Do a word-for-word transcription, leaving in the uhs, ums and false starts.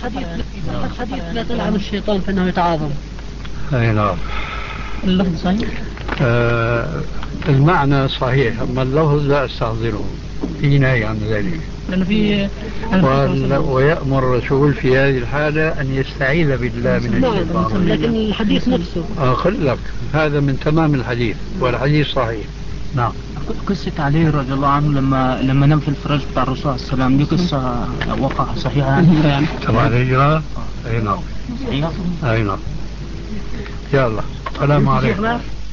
حديث حديث لا تلعن الشيطان فإنه يتعاظم. أي نعم. اللفظ صحيح؟ آه المعنى صحيح، أما اللفظ لا أستحضره، في نهي عن ذلك. لأنه في ويأمر الرسول في هذه الحالة أن يستعيذ بالله من الشيطان. نعم، لكن الحديث نفسه أقول لك هذا من تمام الحديث، والحديث صحيح. نعم. قصة علي رضي الله عنه لما لما نام في الفراش بتاع الرسول عليه السلام، دي قصة وقع صحيحة يعني؟ طبعا الهجرة. أي نعم. أي نعم. يلا السلام عليكم.